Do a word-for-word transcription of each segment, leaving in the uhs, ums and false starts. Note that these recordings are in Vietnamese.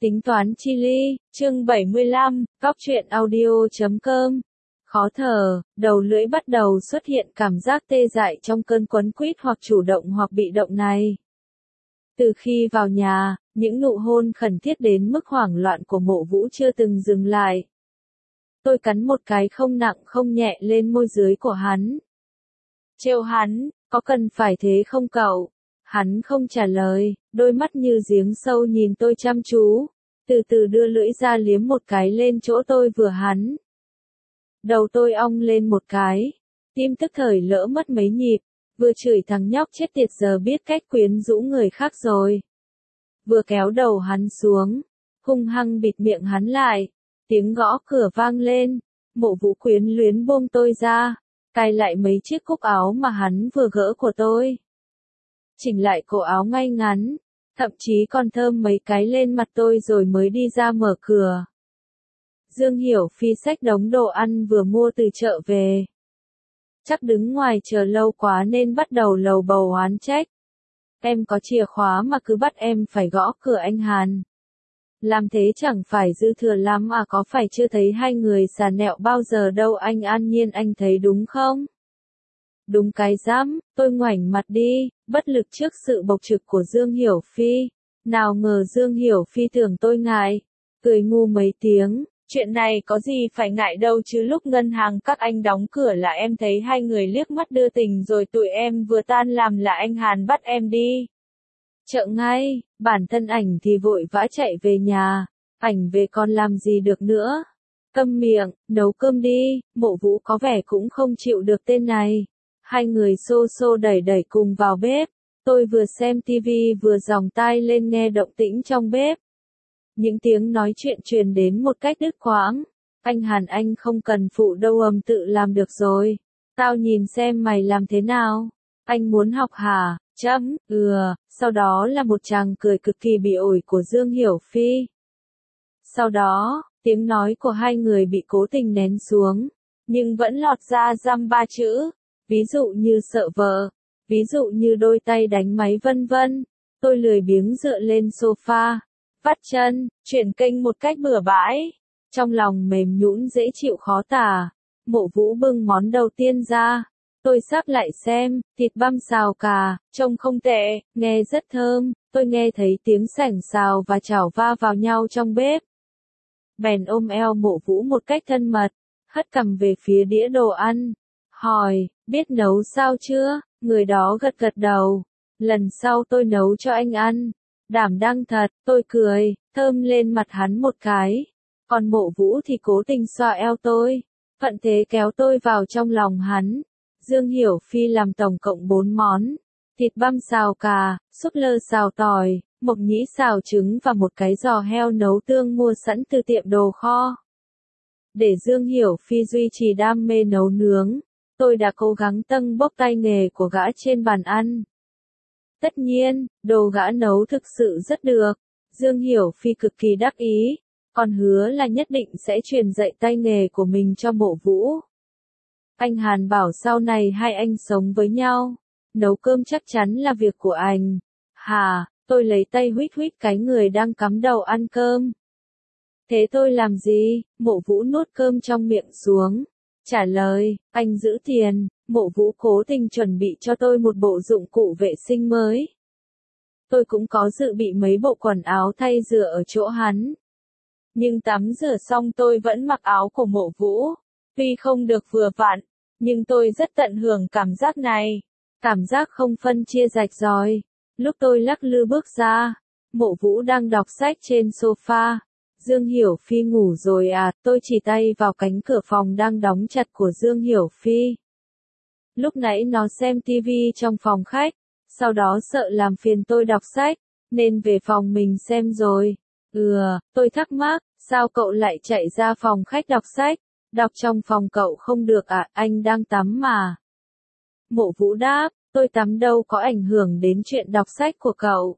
Tính toán chi ly, chương bảy mươi lăm, góc truyện audio chấm com. Khó thở, đầu lưỡi bắt đầu xuất hiện cảm giác tê dại trong cơn quấn quýt hoặc chủ động hoặc bị động này. Từ khi vào nhà, những nụ hôn khẩn thiết đến mức hoảng loạn của Mộ Vũ chưa từng dừng lại. Tôi cắn một cái không nặng không nhẹ lên môi dưới của hắn. Trêu hắn, có cần phải thế không cậu? Hắn không trả lời, đôi mắt như giếng sâu nhìn tôi chăm chú, từ từ đưa lưỡi ra liếm một cái lên chỗ tôi vừa hắn. Đầu tôi ong lên một cái, tim tức thời lỡ mất mấy nhịp, vừa chửi thằng nhóc chết tiệt giờ biết cách quyến rũ người khác rồi. Vừa kéo đầu hắn xuống, hung hăng bịt miệng hắn lại, tiếng gõ cửa vang lên, Mộ Vũ quyến luyến buông tôi ra, cài lại mấy chiếc cúc áo mà hắn vừa gỡ của tôi. Chỉnh lại cổ áo ngay ngắn, thậm chí còn thơm mấy cái lên mặt tôi rồi mới đi ra mở cửa. Dương Hiểu Phi xách đống đồ ăn vừa mua từ chợ về. Chắc đứng ngoài chờ lâu quá nên bắt đầu lầu bầu oán trách. Em có chìa khóa mà cứ bắt em phải gõ cửa anh Hàn. Làm thế chẳng phải dư thừa lắm à, có phải chưa thấy hai người xà nẹo bao giờ đâu anh, an nhiên anh thấy đúng không? Đúng cái rắm, tôi ngoảnh mặt đi, bất lực trước sự bộc trực của Dương Hiểu Phi. Nào ngờ Dương Hiểu Phi tưởng tôi ngại, cười ngu mấy tiếng, chuyện này có gì phải ngại đâu chứ, lúc ngân hàng các anh đóng cửa là em thấy hai người liếc mắt đưa tình rồi tụi em vừa tan làm là anh Hàn bắt em đi chợ ngay, bản thân ảnh thì vội vã chạy về nhà, ảnh về còn làm gì được nữa. Câm miệng, nấu cơm đi, Mộ Vũ có vẻ cũng không chịu được tên này. Hai người xô xô đẩy đẩy cùng vào bếp, tôi vừa xem tivi vừa dòng tai lên nghe động tĩnh trong bếp. Những tiếng nói chuyện truyền đến một cách đứt quãng. Anh Hàn anh không cần phụ đâu, ầm tự làm được rồi. Tao nhìn xem mày làm thế nào. Anh muốn học hả? Chấm, ừ, sau đó là một tràng cười cực kỳ bị ổi của Dương Hiểu Phi. Sau đó, tiếng nói của hai người bị cố tình nén xuống, nhưng vẫn lọt ra dăm ba chữ, ví dụ như sợ vợ, ví dụ như đôi tay đánh máy vân vân. Tôi lười biếng dựa lên sofa, vắt chân, chuyển kênh một cách bừa bãi, trong lòng mềm nhũn dễ chịu khó tả. Mộ Vũ bưng món đầu tiên ra. Tôi sắp lại xem, thịt băm xào cà, trông không tệ, nghe rất thơm, tôi nghe thấy tiếng sảnh xào và chảo va vào nhau trong bếp. Bèn ôm eo Mộ Vũ một cách thân mật, hất cằm về phía đĩa đồ ăn, hỏi, biết nấu sao chưa? Người đó gật gật đầu, lần sau tôi nấu cho anh ăn. Đảm đang thật, tôi cười, thơm lên mặt hắn một cái, còn Mộ Vũ thì cố tình xoa eo tôi, thuận thế kéo tôi vào trong lòng hắn. Dương Hiểu Phi làm tổng cộng bốn món, thịt băm xào cà, súp lơ xào tỏi, mộc nhĩ xào trứng và một cái giò heo nấu tương mua sẵn từ tiệm đồ kho. Để Dương Hiểu Phi duy trì đam mê nấu nướng, tôi đã cố gắng tâng bốc tay nghề của gã trên bàn ăn. Tất nhiên, đồ gã nấu thực sự rất được, Dương Hiểu Phi cực kỳ đắc ý, còn hứa là nhất định sẽ truyền dạy tay nghề của mình cho Mộ Vũ. Anh Hàn bảo sau này hai anh sống với nhau, nấu cơm chắc chắn là việc của anh. Hà, tôi lấy tay huýt huýt cái người đang cắm đầu ăn cơm. Thế tôi làm gì? Mộ Vũ nuốt cơm trong miệng xuống, trả lời, anh giữ tiền. Mộ Vũ cố tình chuẩn bị cho tôi một bộ dụng cụ vệ sinh mới. Tôi cũng có dự bị mấy bộ quần áo thay rửa ở chỗ hắn. Nhưng tắm rửa xong tôi vẫn mặc áo của Mộ Vũ. Tuy không được vừa vặn, nhưng tôi rất tận hưởng cảm giác này. Cảm giác không phân chia rạch ròi. Lúc tôi lắc lư bước ra, Mộ Vũ đang đọc sách trên sofa. Dương Hiểu Phi ngủ rồi à? Tôi chỉ tay vào cánh cửa phòng đang đóng chặt của Dương Hiểu Phi. Lúc nãy nó xem tivi trong phòng khách, sau đó sợ làm phiền tôi đọc sách, nên về phòng mình xem rồi. Ừ, tôi thắc mắc, sao cậu lại chạy ra phòng khách đọc sách? Đọc trong phòng cậu không được à, anh đang tắm mà. Mộ Vũ đáp, tôi tắm đâu có ảnh hưởng đến chuyện đọc sách của cậu.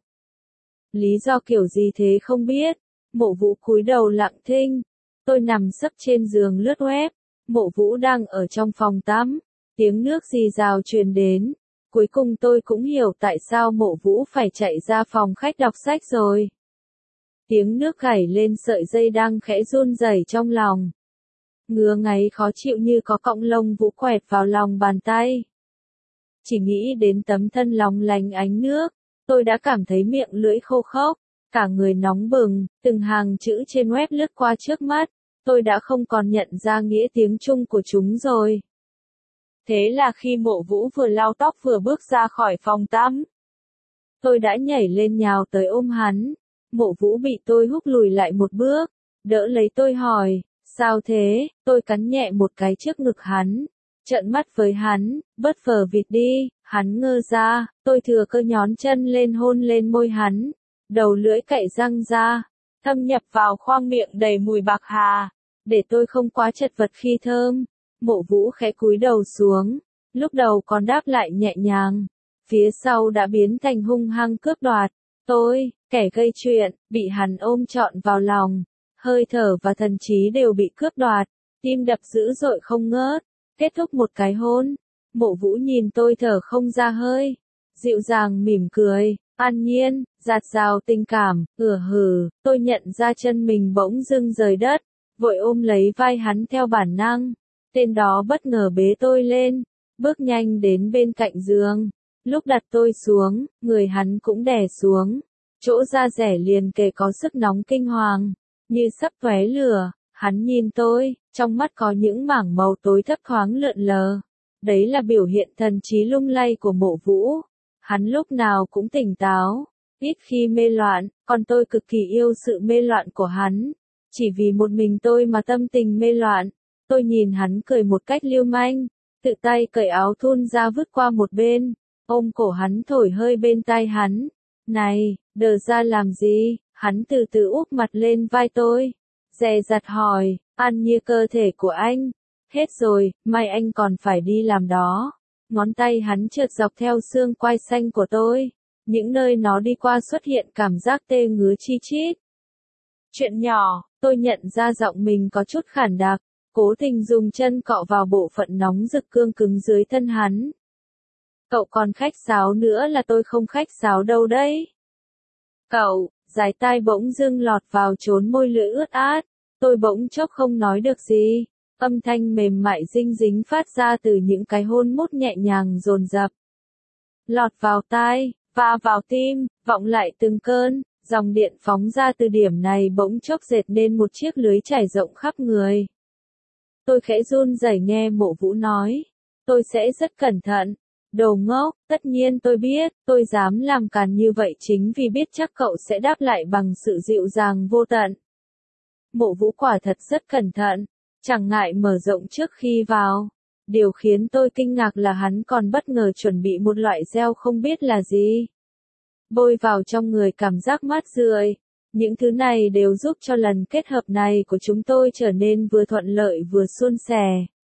Lý do kiểu gì thế không biết. Mộ Vũ cúi đầu lặng thinh. Tôi nằm sấp trên giường lướt web. Mộ Vũ đang ở trong phòng tắm. Tiếng nước rì rào truyền đến. Cuối cùng tôi cũng hiểu tại sao Mộ Vũ phải chạy ra phòng khách đọc sách rồi. tiếng nước gảy lên sợi dây đang khẽ run rẩy trong lòng. Ngứa ngáy khó chịu như có cọng lông vũ quẹt vào lòng bàn tay. Chỉ nghĩ đến tấm thân long lánh ánh nước, tôi đã cảm thấy miệng lưỡi khô khốc, cả người nóng bừng, từng hàng chữ trên web lướt qua trước mắt, tôi đã không còn nhận ra nghĩa tiếng Trung của chúng rồi. Thế là khi Mộ Vũ vừa lau tóc vừa bước ra khỏi phòng tắm, tôi đã nhảy lên nhào tới ôm hắn. Mộ Vũ bị tôi húc lùi lại một bước, đỡ lấy tôi hỏi, sao thế? Tôi cắn nhẹ một cái trước ngực hắn, trợn mắt với hắn, bớt phờ vịt đi. Hắn ngơ ra, tôi thừa cơ nhón chân lên hôn lên môi hắn, đầu lưỡi cạy răng ra, thâm nhập vào khoang miệng đầy mùi bạc hà, để tôi không quá chật vật khi thơm. Mộ Vũ khẽ cúi đầu xuống, lúc đầu còn đáp lại nhẹ nhàng, phía sau đã biến thành hung hăng cướp đoạt. Tôi, kẻ gây chuyện, bị hắn ôm trọn vào lòng, hơi thở và thần trí đều bị cướp đoạt, tim đập dữ dội không ngớt. Kết thúc một cái hôn, Mộ Vũ nhìn tôi thở không ra hơi, dịu dàng mỉm cười, an nhiên, dạt dào tình cảm, ửa hừ. Tôi nhận ra chân mình bỗng dưng rời đất, vội ôm lấy vai hắn theo bản năng. Tên đó bất ngờ bế tôi lên, bước nhanh đến bên cạnh giường. Lúc đặt tôi xuống, người hắn cũng đè xuống. Chỗ da rẻ liền kề có sức nóng kinh hoàng, như sắp tóe lửa. Hắn nhìn tôi, trong mắt có những mảng màu tối thấp thoáng lượn lờ. Đấy là biểu hiện thần trí lung lay của Mộ Vũ. Hắn lúc nào cũng tỉnh táo, ít khi mê loạn, còn tôi cực kỳ yêu sự mê loạn của hắn. Chỉ vì một mình tôi mà tâm tình mê loạn. Tôi nhìn hắn cười một cách lưu manh, tự tay cởi áo thun ra vứt qua một bên, ôm cổ hắn thổi hơi bên tai hắn. Này, đờ ra làm gì? Hắn từ từ úp mặt lên vai tôi, dè dặt hỏi, An Nhiên cơ thể của anh. Hết rồi, mai anh còn phải đi làm đó. Ngón tay hắn trượt dọc theo xương quai xanh của tôi. Những nơi nó đi qua xuất hiện cảm giác tê ngứa chi chít. Chuyện nhỏ, tôi nhận ra giọng mình có chút khản đặc, cố tình dùng chân cọ vào bộ phận nóng rực cương cứng dưới thân hắn. Cậu còn khách sáo nữa là tôi không khách sáo đâu đấy. Cậu, dái tai bỗng dưng lọt vào chốn môi lưỡi ướt át. Tôi bỗng chốc không nói được gì. Âm thanh mềm mại dinh dính phát ra từ những cái hôn mút nhẹ nhàng dồn dập. Lọt vào tai, va vào tim, vọng lại từng cơn, dòng điện phóng ra từ điểm này bỗng chốc dệt nên một chiếc lưới trải rộng khắp người. Tôi khẽ run rẩy nghe Mộ Vũ nói. Tôi sẽ rất cẩn thận. Đồ ngốc, tất nhiên tôi biết, tôi dám làm càn như vậy chính vì biết chắc cậu sẽ đáp lại bằng sự dịu dàng vô tận. Mộ Vũ quả thật rất cẩn thận, chẳng ngại mở rộng trước khi vào. Điều khiến tôi kinh ngạc là hắn còn bất ngờ chuẩn bị một loại gel không biết là gì. Bôi vào trong người cảm giác mát rượi. Những thứ này đều giúp cho lần kết hợp này của chúng tôi trở nên vừa thuận lợi vừa suôn sẻ.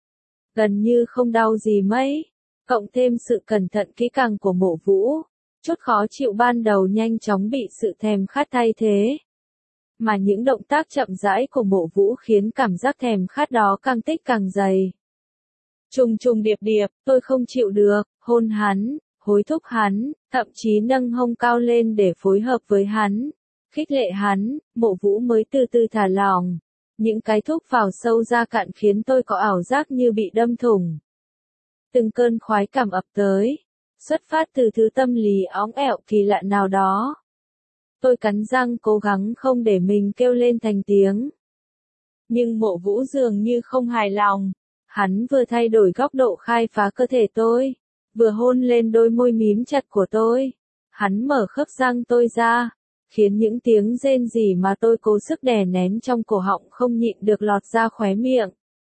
Gần như không đau gì mấy. Cộng thêm sự cẩn thận kỹ càng của Mộ Vũ, chút khó chịu ban đầu nhanh chóng bị sự thèm khát thay thế. Mà những động tác chậm rãi của Mộ Vũ khiến cảm giác thèm khát đó càng tích càng dày. Trùng trùng điệp điệp, tôi không chịu được, hôn hắn, hối thúc hắn, thậm chí nâng hông cao lên để phối hợp với hắn, khích lệ hắn. Mộ Vũ mới từ từ thả lỏng. Những cái thúc vào sâu ra cạn khiến tôi có ảo giác như bị đâm thủng. Từng cơn khoái cảm ập tới, xuất phát từ thứ tâm lý óng ẹo kỳ lạ nào đó. Tôi cắn răng cố gắng không để mình kêu lên thành tiếng. Nhưng Mộ Vũ dường như không hài lòng. Hắn vừa thay đổi góc độ khai phá cơ thể tôi, vừa hôn lên đôi môi mím chặt của tôi. Hắn mở khớp răng tôi ra, khiến những tiếng rên rỉ mà tôi cố sức đè nén trong cổ họng không nhịn được lọt ra khóe miệng.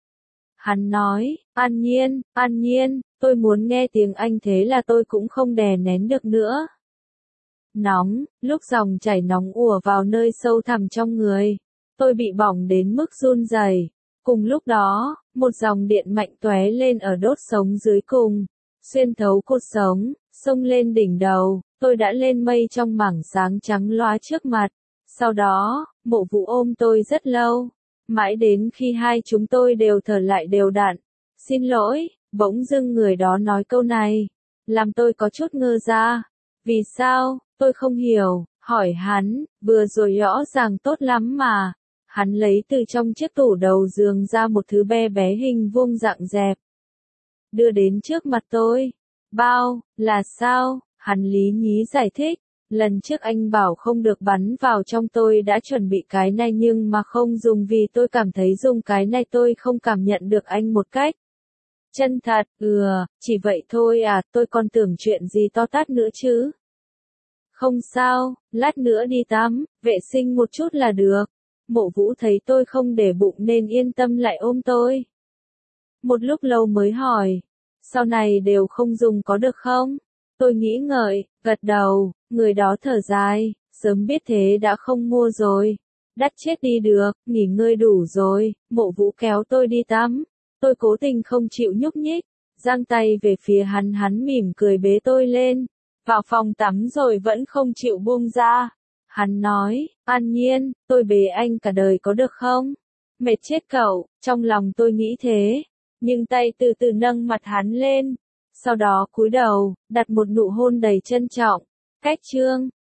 Hắn nói, An Nhiên, An Nhiên, tôi muốn nghe tiếng anh thế là tôi cũng không đè nén được nữa. Nóng, lúc dòng chảy nóng ùa vào nơi sâu thẳm trong người, tôi bị bỏng đến mức run rẩy. Cùng lúc đó, một dòng điện mạnh tóe lên ở đốt sống dưới cùng, xuyên thấu cột sống, xông lên đỉnh đầu, tôi đã lên mây trong mảng sáng trắng loá trước mặt. Sau đó, Mộ Vũ ôm tôi rất lâu, mãi đến khi hai chúng tôi đều thở lại đều đặn. Xin lỗi, bỗng dưng người đó nói câu này, làm tôi có chút ngơ ra. Vì sao, tôi không hiểu, Hỏi hắn, vừa rồi rõ ràng tốt lắm mà. Hắn lấy từ trong chiếc tủ đầu giường ra một thứ bé bé hình vuông dạng dẹp. Đưa đến trước mặt tôi. Bao, là sao? Hắn lý nhí giải thích. Lần trước anh bảo không được bắn vào trong, tôi đã chuẩn bị cái này nhưng mà không dùng vì tôi cảm thấy dùng cái này tôi không cảm nhận được anh một cách chân thật. Ừ, chỉ vậy thôi à, tôi còn tưởng chuyện gì to tát nữa chứ. Không sao, lát nữa đi tắm, vệ sinh một chút là được. Mộ Vũ thấy tôi không để bụng nên yên tâm lại ôm tôi. Một lúc lâu mới hỏi, sau này đều không dùng có được không? Tôi nghĩ ngợi, gật đầu, người đó thở dài, sớm biết thế đã không mua rồi. Đắt chết đi được, nghỉ ngơi đủ rồi. Mộ Vũ kéo tôi đi tắm. Tôi cố tình không chịu nhúc nhích, giang tay về phía hắn, hắn mỉm cười bế tôi lên. Vào phòng tắm rồi vẫn không chịu buông ra. Hắn nói, An Nhiên, tôi bế anh cả đời có được không? Mệt chết cậu, trong lòng tôi nghĩ thế. Nhưng tay từ từ nâng mặt hắn lên. Sau đó cúi đầu, đặt một nụ hôn đầy trân trọng. Cách chương